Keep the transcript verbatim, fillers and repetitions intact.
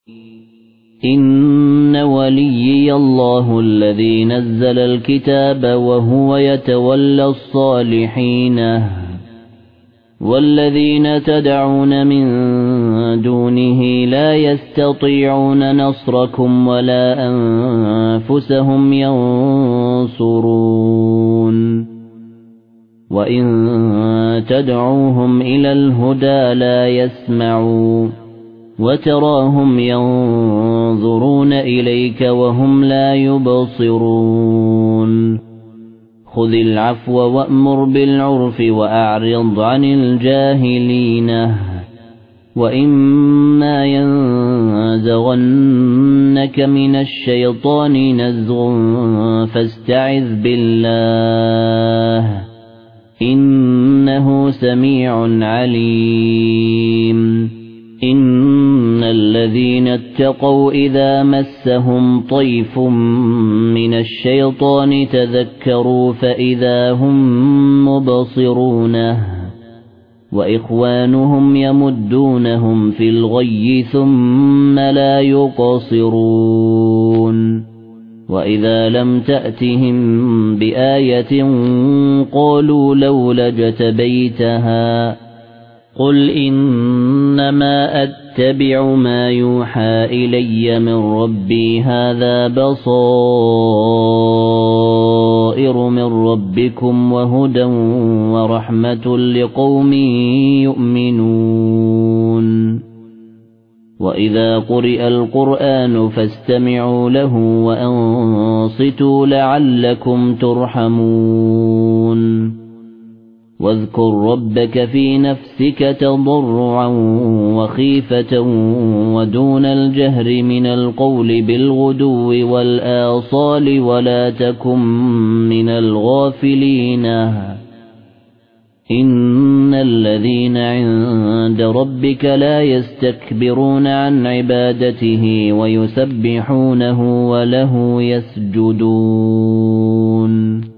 إن وليي الله الذي نزل الكتاب وهو يتولى الصالحين والذين تدعون من دونه لا يستطيعون نصركم ولا أنفسهم ينصرون وإن تدعوهم إلى الهدى لا يسمعوا وتراهم ينظرون إليك وهم لا يبصرون خذ العفو وأمر بالعرف وأعرض عن الجاهلين وإما ينزغنك من الشيطان نزغ فاستعذ بالله إنه سميع عليم إن الذين اتقوا إذا مسهم طيف من الشيطان تذكروا فإذا هم مبصرون وإخوانهم يمدونهم في الغي ثم لا يقصرون وإذا لم تأتهم بآية قالوا لولا اجتبيتها قل إنما أتبع ما يوحى إلي من ربي هذا بصائر من ربكم وهدى ورحمة لقوم يؤمنون وإذا قرئ القرآن فاستمعوا له وأنصتوا لعلكم ترحمون واذكر ربك في نفسك تضرعا وخيفة ودون الجهر من القول بالغدو والآصال ولا تكن من الغافلين إن الذين عند ربك لا يستكبرون عن عبادته ويسبحونه وله يسجدون